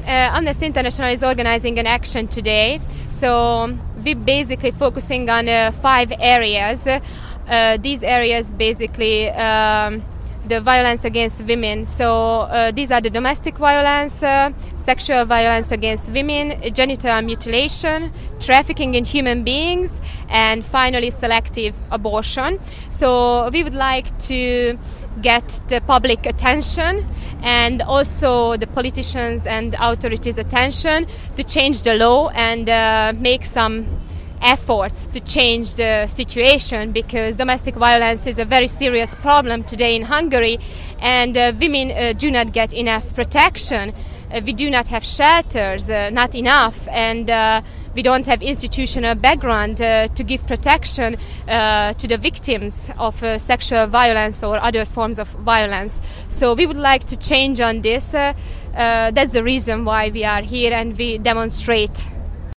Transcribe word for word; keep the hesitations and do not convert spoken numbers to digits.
uh, Amnesty International is organizing an action today. So we're basically focusing on uh, five areas. Uh, these areas basically um, the violence against women. So uh, these are the domestic violence, uh, sexual violence against women, genital mutilation, trafficking in human beings, and finally selective abortion. So we would like to get the public attention and also the politicians and authorities' attention to change the law and uh, make some efforts to change the situation, because domestic violence is a very serious problem today in Hungary, and uh, women uh, do not get enough protection. Uh, we do not have shelters, uh, not enough, and uh, we don't have institutional background uh, to give protection uh, to the victims of uh, sexual violence or other forms of violence. So we would like to change on this. Uh, uh, that's the reason why we are here and we demonstrate